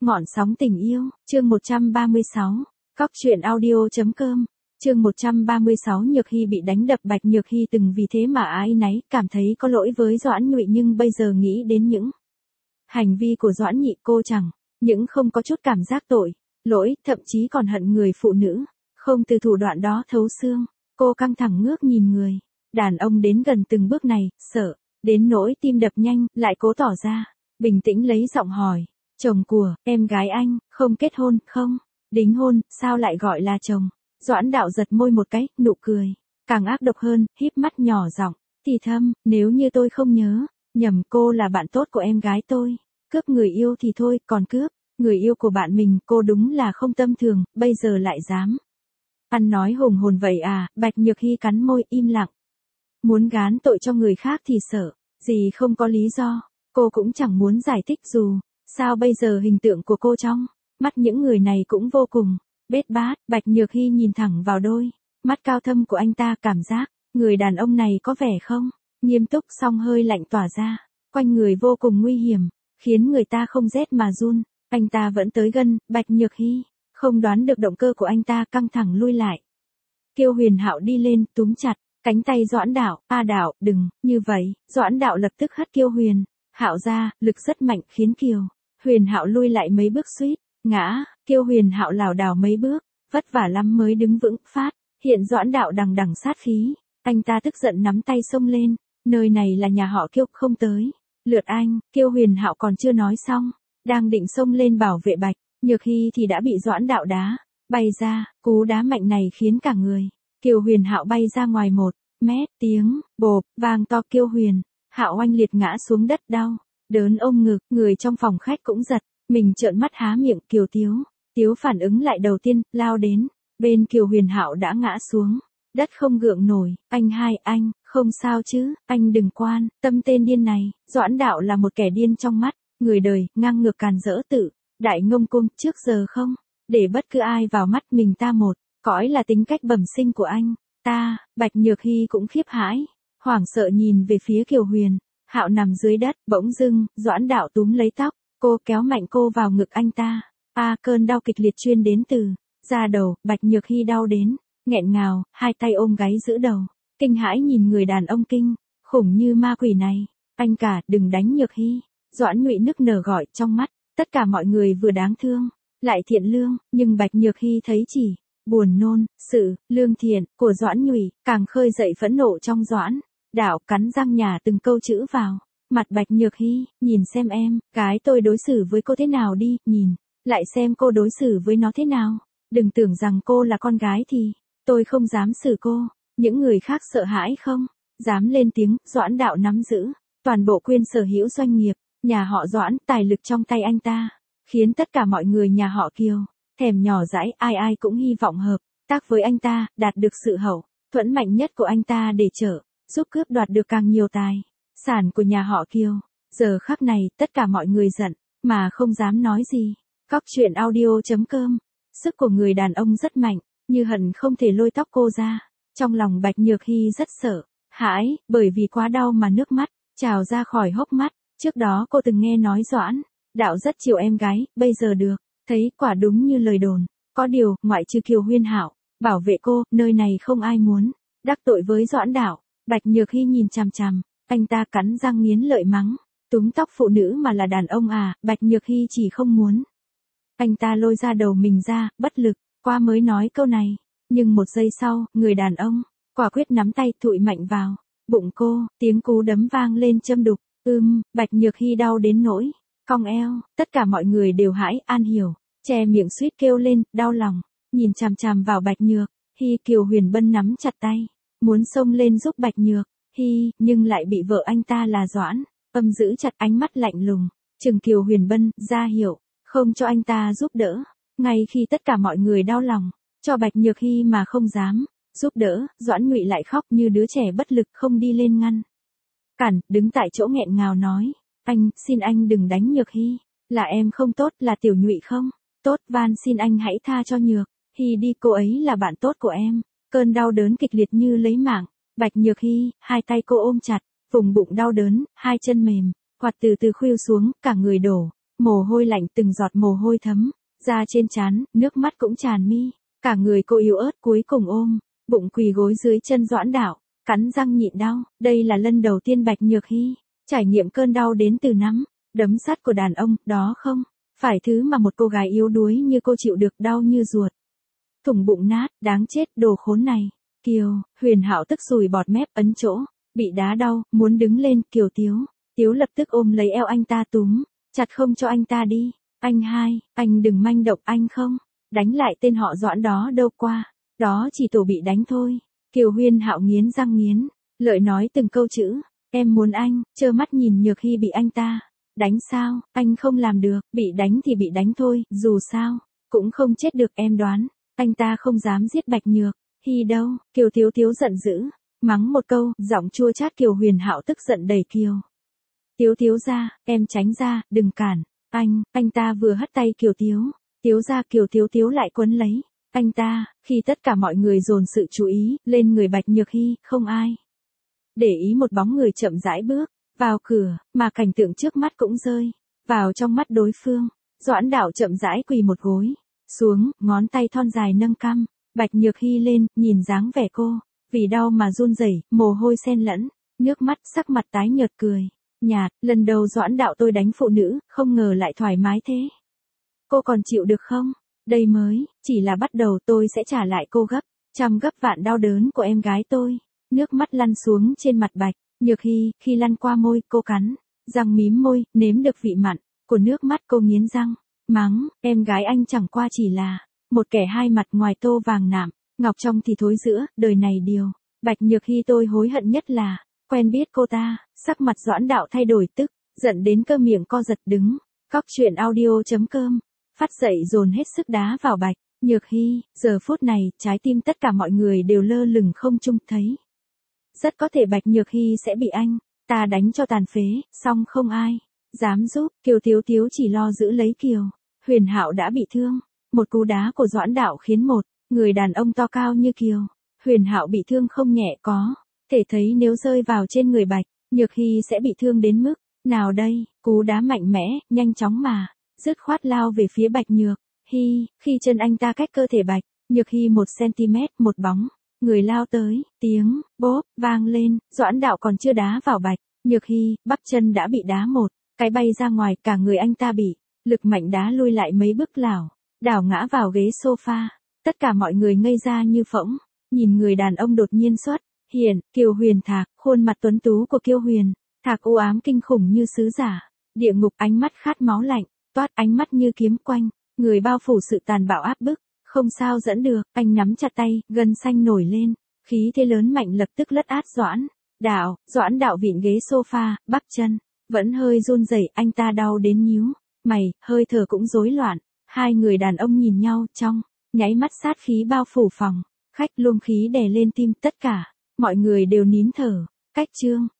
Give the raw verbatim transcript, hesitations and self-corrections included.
Ngọn sóng tình yêu, chương một trăm ba mươi sáu, cóc truyện audio chấm com, chương một trăm ba mươi sáu. Nhược Hy bị đánh đập. Bạch Nhược Hy từng vì thế mà áy náy, cảm thấy có lỗi với Doãn Nhụy, nhưng bây giờ nghĩ đến những hành vi của Doãn Nhị, cô chẳng những không có chút cảm giác tội lỗi, thậm chí còn hận người phụ nữ không từ thủ đoạn đó thấu xương. Cô căng thẳng ngước nhìn người đàn ông đến gần từng bước này, sợ đến nỗi tim đập nhanh, lại cố tỏ ra bình tĩnh, lấy giọng hỏi: chồng của em gái anh không kết hôn, không đính hôn, sao lại gọi là chồng? Doãn Đạo giật môi một cái, nụ cười càng ác độc hơn, híp mắt nhỏ giọng thì thầm: nếu như tôi không nhớ nhầm, cô là bạn tốt của em gái tôi. Cướp người yêu thì thôi, còn cướp người yêu của bạn mình, cô đúng là không tâm thường, bây giờ lại dám ăn nói hùng hồn vậy à? Bạch Nhược Hy cắn môi im lặng, muốn gán tội cho người khác thì sợ gì không có lý do. Cô cũng chẳng muốn giải thích, dù sao bây giờ hình tượng của cô trong mắt những người này cũng vô cùng bết bát. Bạch Nhược Hy nhìn thẳng vào đôi mắt cao thâm của anh ta, cảm giác người đàn ông này có vẻ không nghiêm túc, song hơi lạnh tỏa ra quanh người vô cùng nguy hiểm, khiến người ta không rét mà run. Anh ta vẫn tới gần. Bạch Nhược Hy không đoán được động cơ của anh ta, căng thẳng lui lại. Kiêu Huyền Hạo đi lên, túm chặt cánh tay Doãn Đạo. A Đạo, đừng như vậy. Doãn Đạo lập tức hất Kiêu Huyền Hạo ra, lực rất mạnh, khiến Kiều Huyền Hạo lui lại mấy bước, suýt ngã. Kiêu Huyền Hạo lảo đảo mấy bước, vất vả lắm mới đứng vững. Phát hiện Doãn Đạo đằng đằng sát khí, anh ta tức giận nắm tay xông lên. Nơi này là nhà họ Kiêu, không tới lượt anh. Kiêu Huyền Hạo còn chưa nói xong, đang định xông lên bảo vệ Bạch Nhược Hy thì đã bị Doãn Đạo đá bay ra. Cú đá mạnh này khiến cả người Kiều Huyền Hạo bay ra ngoài một mét. Tiếng bộp vang to, Kiêu Huyền Hạo oanh liệt ngã xuống đất, đau đớn ôm ngực. Người trong phòng khách cũng giật mình, trợn mắt há miệng. Kiều Tiếu Tiếu phản ứng lại đầu tiên, lao đến bên Kiều Huyền Hạo đã ngã xuống đất không gượng nổi. Anh hai, anh không sao chứ? Anh đừng quan tâm tên điên này. Doãn Đạo là một kẻ điên trong mắt người đời, ngang ngược càn rỡ, tự đại ngông cuồng, trước giờ không để bất cứ ai vào mắt mình ta một cõi, là tính cách bẩm sinh của anh ta. Bạch Nhược Hy cũng khiếp hãi, hoảng sợ nhìn về phía Kiều Huyền Hạo nằm dưới đất. Bỗng dưng, Doãn Đạo túm lấy tóc cô, kéo mạnh cô vào ngực anh ta. A cơn đau kịch liệt chuyên đến từ da đầu. Bạch Nhược Hy đau đến nghẹn ngào, hai tay ôm gáy giữ đầu, kinh hãi nhìn người đàn ông kinh khủng như ma quỷ này. Anh cả, đừng đánh Nhược Hy. Doãn Nhụy nức nở gọi, trong mắt tất cả mọi người vừa đáng thương lại thiện lương, nhưng Bạch Nhược Hy thấy chỉ buồn nôn. Sự lương thiện của Doãn Nhụy càng khơi dậy phẫn nộ trong Doãn Đạo, cắn răng nhả từng câu chữ vào mặt Bạch Nhược Hy. Nhìn xem em gái tôi đối xử với cô thế nào đi, nhìn lại xem cô đối xử với nó thế nào. Đừng tưởng rằng cô là con gái thì tôi không dám xử cô. Những người khác sợ hãi không dám lên tiếng. Doãn Đạo nắm giữ toàn bộ quyền sở hữu doanh nghiệp nhà họ Doãn, tài lực trong tay anh ta khiến tất cả mọi người nhà họ Kiều thèm nhỏ dãi, ai ai cũng hy vọng hợp tác với anh ta, đạt được sự hậu thuẫn mạnh nhất của anh ta để trợ giúp cướp đoạt được càng nhiều tài sản của nhà họ Kiều. Giờ khắc này, tất cả mọi người giận mà không dám nói gì. Cóc truyện audio chấm com. Sức của người đàn ông rất mạnh, như hận không thể lôi tóc cô ra. Trong lòng Bạch Nhược Hy rất sợ hãi, bởi vì quá đau mà nước mắt trào ra khỏi hốc mắt. Trước đó cô từng nghe nói Doãn Đạo rất chiều em gái, bây giờ được thấy quả đúng như lời đồn. Có điều, ngoại trừ Kiều Huyền Hạo bảo vệ cô, nơi này không ai muốn đắc tội với Doãn Đạo. Bạch Nhược Hy nhìn chằm chằm anh ta, cắn răng nghiến lợi mắng: túm tóc phụ nữ mà là đàn ông à? Bạch Nhược Hy chỉ không muốn anh ta lôi ra đầu mình ra, bất lực qua mới nói câu này. Nhưng một giây sau, người đàn ông quả quyết nắm tay thụi mạnh vào bụng cô. Tiếng cú đấm vang lên châm đục. Ưm, Bạch Nhược Hy đau đến nỗi cong eo. Tất cả mọi người đều hãi An Hiểu che miệng suýt kêu lên, đau lòng nhìn chằm chằm vào Bạch Nhược Hy. Kiều Huyền Bân nắm chặt tay, muốn xông lên giúp Bạch Nhược Hy, nhưng lại bị vợ anh ta là Doãn Âm giữ chặt, ánh mắt lạnh lùng chừng Kiều Huyền Bân, ra hiệu không cho anh ta giúp đỡ. Ngay khi tất cả mọi người đau lòng cho Bạch Nhược Hy mà không dám giúp đỡ, Doãn Nhụy lại khóc như đứa trẻ bất lực, không đi lên ngăn cản, đứng tại chỗ nghẹn ngào nói: anh, xin anh đừng đánh Nhược Hy, là em không tốt, là Tiểu Nhụy không tốt, van xin anh hãy tha cho Nhược Hy đi, cô ấy là bạn tốt của em. Cơn đau đớn kịch liệt như lấy mạng Bạch Nhược Hy, hai tay cô ôm chặt vùng bụng đau đớn, hai chân mềm hoạt từ từ khuỵu xuống, cả người đổ mồ hôi lạnh từng giọt mồ hôi thấm ra trên trán, nước mắt cũng tràn mi, cả người cô yếu ớt cuối cùng ôm bụng quỳ gối dưới chân Doãn Đạo, cắn răng nhịn đau. Đây là lần đầu tiên Bạch Nhược Hy trải nghiệm cơn đau đến từ nắm đấm sắt của đàn ông, đó không phải thứ mà một cô gái yếu đuối như cô chịu được, đau như ruột thủng bụng nát, đáng chết, đồ khốn này. Kiều, Huyền Hạo tức sùi bọt mép, ấn chỗ bị đá đau, muốn đứng lên. Kiều Tiếu, Tiếu lập tức ôm lấy eo anh ta túm chặt không cho anh ta đi. Anh hai, anh đừng manh động, anh không đánh lại tên họ Doãn đó đâu, qua đó chỉ tổ bị đánh thôi. Kiều Huyền Hạo nghiến răng nghiến lợi nói từng câu chữ. Em muốn anh trơ mắt nhìn Nhược Hy bị anh ta đánh sao? Anh không làm được, bị đánh thì bị đánh thôi, dù sao cũng không chết được. Em đoán anh ta không dám giết Bạch Nhược Hy đâu. Kiều Tiếu Tiếu giận dữ mắng một câu, giọng chua chát. Kiều Huyền Hạo tức giận đẩy Kiều Tiếu Tiếu ra, em tránh ra, đừng cản anh. Anh ta vừa hất tay Kiều Tiếu Tiếu ra, Kiều Tiếu Tiếu lại quấn lấy anh ta. Khi tất cả mọi người dồn sự chú ý lên người Bạch Nhược Hy, không ai để ý một bóng người chậm rãi bước vào cửa, mà cảnh tượng trước mắt cũng rơi vào trong mắt đối phương. Doãn Đạo chậm rãi quỳ một gối xuống, ngón tay thon dài nâng cằm Bạch Nhược Hy lên, nhìn dáng vẻ cô vì đau mà run rẩy, mồ hôi xen lẫn nước mắt, sắc mặt tái nhợt, cười nhạt. Lần đầu Doãn Đạo tôi đánh phụ nữ, không ngờ lại thoải mái thế. Cô còn chịu được không? Đây mới chỉ là bắt đầu, tôi sẽ trả lại cô gấp trăm gấp vạn đau đớn của em gái tôi. Nước mắt lăn xuống trên mặt Bạch Nhược Hy, khi lăn qua môi, cô cắn răng mím môi, nếm được vị mặn của nước mắt. Cô nghiến răng mắng, em gái anh chẳng qua chỉ là một kẻ hai mặt, ngoài tô vàng nạm ngọc trong thì thối giữa, đời này điều Bạch Nhược Hy tôi hối hận nhất là quen biết cô ta. Sắc mặt Doãn Đạo thay đổi, tức giận đến cơ miệng co giật. Đứng Cóc truyện audio chấm com phát dậy dồn hết sức đá vào Bạch Nhược Hy. Giờ phút này, trái tim tất cả mọi người đều lơ lửng không trung, thấy rất có thể Bạch Nhược Hy sẽ bị anh ta đánh cho tàn phế, song không ai dám giúp. Kiều Tiếu Tiếu chỉ lo giữ lấy Kiều Huyền Hạo đã bị thương. Một cú đá của Doãn Đạo khiến một người đàn ông to cao như Kiều Huyền Hạo bị thương không nhẹ, có thể thấy nếu rơi vào trên người Bạch Nhược Hy sẽ bị thương đến mức nào đây. Cú đá mạnh mẽ, nhanh chóng mà dứt khoát lao về phía Bạch Nhược Hy. Khi chân anh ta cách cơ thể Bạch Nhược Hy một xăng-ti-mét, một bóng người lao tới, tiếng bốp vang lên. Doãn Đạo còn chưa đá vào Bạch Nhược Hy, bắp chân đã bị đá một cái bay ra ngoài, cả người anh ta bị lực mạnh đá lui lại mấy bước, lảo đảo ngã vào ghế sofa. Tất cả mọi người ngây ra như phỗng, nhìn người đàn ông đột nhiên xuất hiện. Kiều Huyền Thạc, khuôn mặt tuấn tú của Kiều Huyền Thạc u ám kinh khủng như sứ giả địa ngục, ánh mắt khát máu lạnh toát, ánh mắt như kiếm quanh người, bao phủ sự tàn bạo áp bức, không sao dẫn được. Anh nắm chặt tay, gân xanh nổi lên, khí thế lớn mạnh lập tức lất át Doãn Đạo. Doãn Đạo vịn ghế sofa, bắp chân vẫn hơi run rẩy, anh ta đau đến nhíu mày, hơi thở cũng rối loạn. Hai người đàn ông nhìn nhau, trong nháy mắt sát khí bao phủ phòng khách, luồng khí đè lên tim. Tất cả mọi người đều nín thở. Cách chương